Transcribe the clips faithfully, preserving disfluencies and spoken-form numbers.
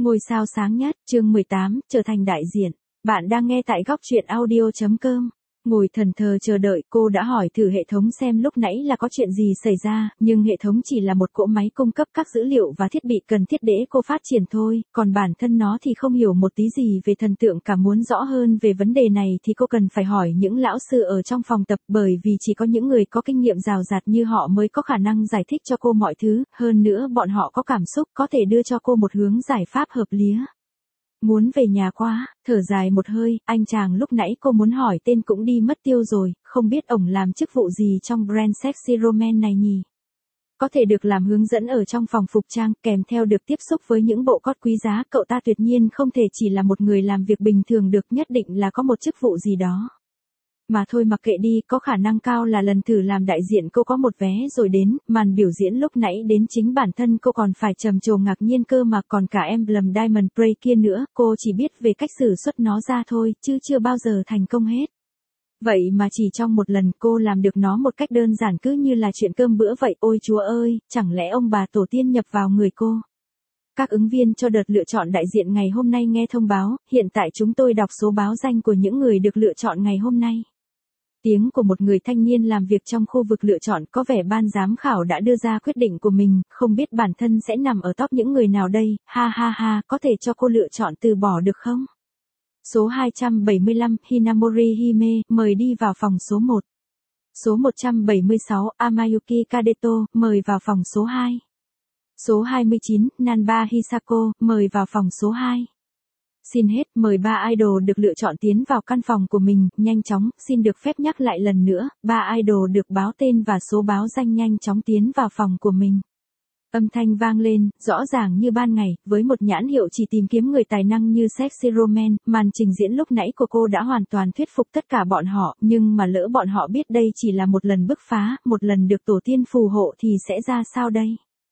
Ngôi sao sáng nhất, chương mười tám, trở thành đại diện. Bạn đang nghe tại góc truyện audio chấm com. Ngồi thần thờ chờ đợi, cô đã hỏi thử hệ thống xem lúc nãy là có chuyện gì xảy ra, nhưng hệ thống chỉ là một cỗ máy cung cấp các dữ liệu và thiết bị cần thiết để cô phát triển thôi, còn bản thân nó thì không hiểu một tí gì về thần tượng cả. Muốn rõ hơn về vấn đề này thì cô cần phải hỏi những lão sư ở trong phòng tập, bởi vì chỉ có những người có kinh nghiệm rào rạt như họ mới có khả năng giải thích cho cô mọi thứ, hơn nữa bọn họ có cảm xúc, có thể đưa cho cô một hướng giải pháp hợp lý. Muốn về nhà quá, thở dài một hơi, anh chàng lúc nãy cô muốn hỏi tên cũng đi mất tiêu rồi, không biết ổng làm chức vụ gì trong brand Sexy Romance này nhỉ? Có thể được làm hướng dẫn ở trong phòng phục trang, kèm theo được tiếp xúc với những bộ cót quý giá, cậu ta tuyệt nhiên không thể chỉ là một người làm việc bình thường được, nhất định là có một chức vụ gì đó. Mà thôi mặc kệ đi, có khả năng cao là lần thử làm đại diện cô có một vé rồi đến, màn biểu diễn lúc nãy đến chính bản thân cô còn phải trầm trồ ngạc nhiên cơ mà, còn cả emblem Diamond Play kia nữa, cô chỉ biết về cách sử xuất nó ra thôi, chứ chưa bao giờ thành công hết. Vậy mà chỉ trong một lần cô làm được nó một cách đơn giản cứ như là chuyện cơm bữa vậy, ôi chúa ơi, chẳng lẽ ông bà tổ tiên nhập vào người cô? Các ứng viên cho đợt lựa chọn đại diện ngày hôm nay nghe thông báo, hiện tại chúng tôi đọc số báo danh của những người được lựa chọn ngày hôm nay. Tiếng của một người thanh niên làm việc trong khu vực lựa chọn, có vẻ ban giám khảo đã đưa ra quyết định của mình, không biết bản thân sẽ nằm ở top những người nào đây, ha ha ha, có thể cho cô lựa chọn từ bỏ được không? Số hai trăm bảy mươi lăm, Hinamori Hime, mời đi vào phòng số một. Số một trăm bảy mươi sáu, Amayuki Kadeto, mời vào phòng số hai. Số hai mươi chín, Nanba Hisako, mời vào phòng số hai. Xin hết, mời ba idol được lựa chọn tiến vào căn phòng của mình, nhanh chóng, xin được phép nhắc lại lần nữa, ba idol được báo tên và số báo danh nhanh chóng tiến vào phòng của mình. Âm thanh vang lên, rõ ràng như ban ngày, với một nhãn hiệu chỉ tìm kiếm người tài năng như Sexy Romance, màn trình diễn lúc nãy của cô đã hoàn toàn thuyết phục tất cả bọn họ, nhưng mà lỡ bọn họ biết đây chỉ là một lần bứt phá, một lần được tổ tiên phù hộ thì sẽ ra sao đây?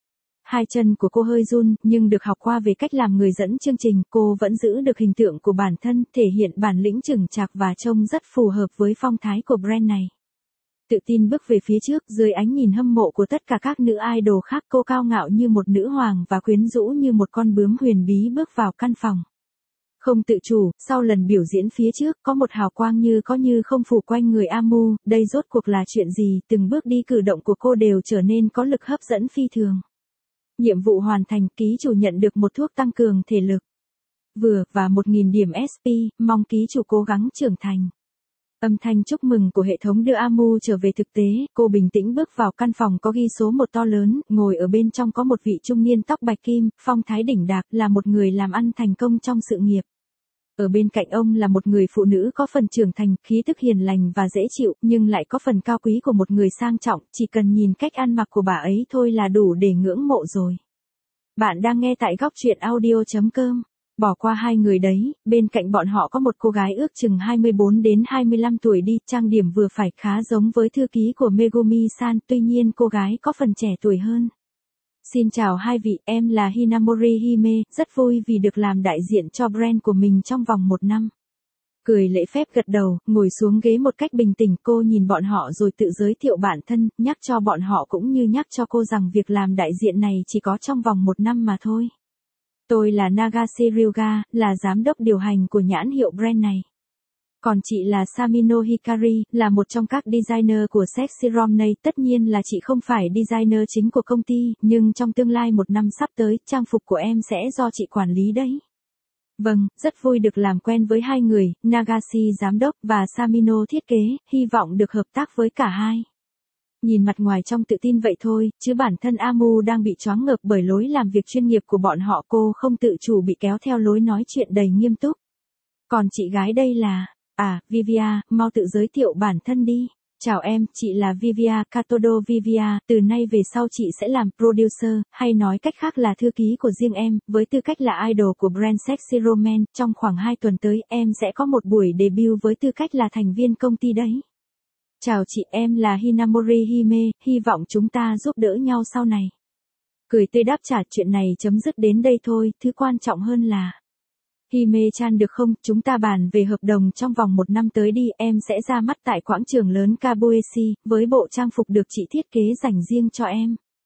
Hai chân của cô hơi run, nhưng được học qua về cách làm người dẫn chương trình, cô vẫn giữ được hình tượng của bản thân, thể hiện bản lĩnh chững chạc và trông rất phù hợp với phong thái của brand này. Tự tin bước về phía trước, dưới ánh nhìn hâm mộ của tất cả các nữ idol khác, cô cao ngạo như một nữ hoàng và quyến rũ như một con bướm huyền bí bước vào căn phòng. Không tự chủ, sau lần biểu diễn phía trước, có một hào quang như có như không phủ quanh người Amu, đây rốt cuộc là chuyện gì, từng bước đi cử động của cô đều trở nên có lực hấp dẫn phi thường. Nhiệm vụ hoàn thành, ký chủ nhận được một thuốc tăng cường thể lực. Vừa, và một nghìn điểm ét pê, mong ký chủ cố gắng trưởng thành. Âm thanh chúc mừng của hệ thống đưa Amu trở về thực tế, cô bình tĩnh bước vào căn phòng có ghi số một to lớn, ngồi ở bên trong có một vị trung niên tóc bạch kim, phong thái đỉnh đạc, là một người làm ăn thành công trong sự nghiệp. Ở bên cạnh ông là một người phụ nữ có phần trưởng thành, khí thức hiền lành và dễ chịu, nhưng lại có phần cao quý của một người sang trọng, chỉ cần nhìn cách ăn mặc của bà ấy thôi là đủ để ngưỡng mộ rồi. Bạn đang nghe tại góc truyện audio chấm com. Bỏ qua hai người đấy, bên cạnh bọn họ có một cô gái ước chừng hai mươi bốn đến hai mươi lăm tuổi đi, trang điểm vừa phải, khá giống với thư ký của Megumi-san, tuy nhiên cô gái có phần trẻ tuổi hơn. Xin chào hai vị, em là Hinamori Hime, rất vui vì được làm đại diện cho brand của mình trong vòng một năm. Cười lễ phép gật đầu, ngồi xuống ghế một cách bình tĩnh, cô nhìn bọn họ rồi tự giới thiệu bản thân, nhắc cho bọn họ cũng như nhắc cho cô rằng việc làm đại diện này chỉ có trong vòng một năm mà thôi. Tôi là Nagashi Ryuga, là giám đốc điều hành của nhãn hiệu brand này. Còn chị là Samino Hikari, là một trong các designer của Sexy Romance. Tất nhiên là chị không phải designer chính của công ty, nhưng trong tương lai một năm sắp tới, trang phục của em sẽ do chị quản lý đấy. Vâng, rất vui được làm quen với hai người, Nagashi giám đốc và Samino thiết kế, hy vọng được hợp tác với cả hai. Nhìn mặt ngoài trông tự tin vậy thôi, chứ bản thân Amu đang bị choáng ngợp bởi lối làm việc chuyên nghiệp của bọn họ, cô không tự chủ bị kéo theo lối nói chuyện đầy nghiêm túc. Còn chị gái đây là, à, Vivia, mau tự giới thiệu bản thân đi. Chào em, chị là Vivia, Katodo Vivia, từ nay về sau chị sẽ làm producer, hay nói cách khác là thư ký của riêng em, với tư cách là idol của brand Sexy Romance, trong khoảng hai tuần tới, em sẽ có một buổi debut với tư cách là thành viên công ty đấy. Chào chị, em là Hinamori Hime, hy vọng chúng ta giúp đỡ nhau sau này. Cười tươi đáp trả, chuyện này chấm dứt đến đây thôi, thứ quan trọng hơn là... Hime-chan được không, chúng ta bàn về hợp đồng trong vòng một năm tới đi, em sẽ ra mắt tại quảng trường lớn Kabueshi, với bộ trang phục được chị thiết kế dành riêng cho em.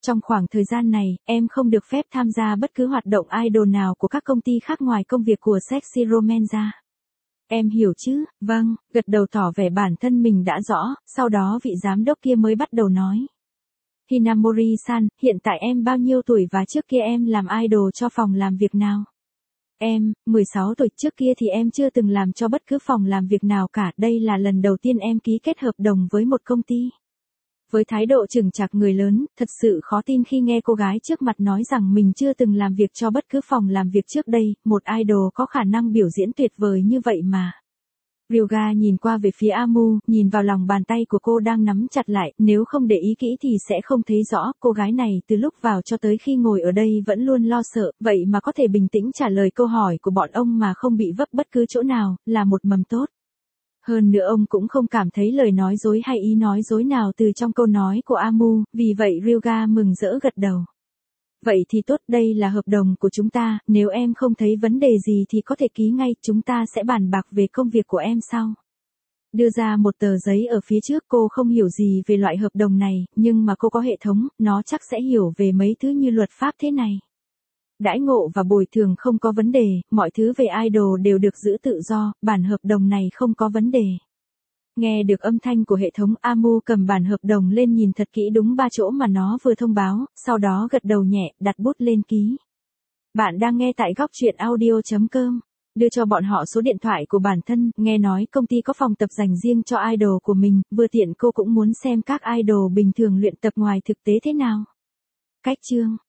Trong khoảng thời gian này, em không được phép tham gia bất cứ hoạt động idol nào của các công ty khác ngoài công việc của Sexy Romance ra. Em hiểu chứ? Vâng, gật đầu tỏ vẻ bản thân mình đã rõ, sau đó vị giám đốc kia mới bắt đầu nói. Hinamori-san, hiện tại em bao nhiêu tuổi và trước kia em làm idol cho phòng làm việc nào? Em, mười sáu tuổi, trước kia thì em chưa từng làm cho bất cứ phòng làm việc nào cả, đây là lần đầu tiên em ký kết hợp đồng với một công ty. Với thái độ chừng chạc người lớn, thật sự khó tin khi nghe cô gái trước mặt nói rằng mình chưa từng làm việc cho bất cứ phòng làm việc trước đây, một idol có khả năng biểu diễn tuyệt vời như vậy mà. Ryuga nhìn qua về phía Amu, nhìn vào lòng bàn tay của cô đang nắm chặt lại, nếu không để ý kỹ thì sẽ không thấy rõ, cô gái này từ lúc vào cho tới khi ngồi ở đây vẫn luôn lo sợ, vậy mà có thể bình tĩnh trả lời câu hỏi của bọn ông mà không bị vấp bất cứ chỗ nào, là một mầm tốt. Hơn nữa ông cũng không cảm thấy lời nói dối hay ý nói dối nào từ trong câu nói của Amu, vì vậy Ryuga mừng rỡ gật đầu. Vậy thì tốt, đây là hợp đồng của chúng ta, nếu em không thấy vấn đề gì thì có thể ký ngay, chúng ta sẽ bàn bạc về công việc của em sau. Đưa ra một tờ giấy ở phía trước, cô không hiểu gì về loại hợp đồng này, nhưng mà cô có hệ thống, nó chắc sẽ hiểu về mấy thứ như luật pháp thế này. Đãi ngộ và bồi thường không có vấn đề, mọi thứ về idol đều được giữ tự do, bản hợp đồng này không có vấn đề. Nghe được âm thanh của hệ thống, Amu cầm bản hợp đồng lên nhìn thật kỹ đúng ba chỗ mà nó vừa thông báo, sau đó gật đầu nhẹ, đặt bút lên ký. Bạn đang nghe tại góc truyện audio chấm com. Đưa cho bọn họ số điện thoại của bản thân, nghe nói công ty có phòng tập dành riêng cho idol của mình, vừa tiện cô cũng muốn xem các idol bình thường luyện tập ngoài thực tế thế nào. Cách chương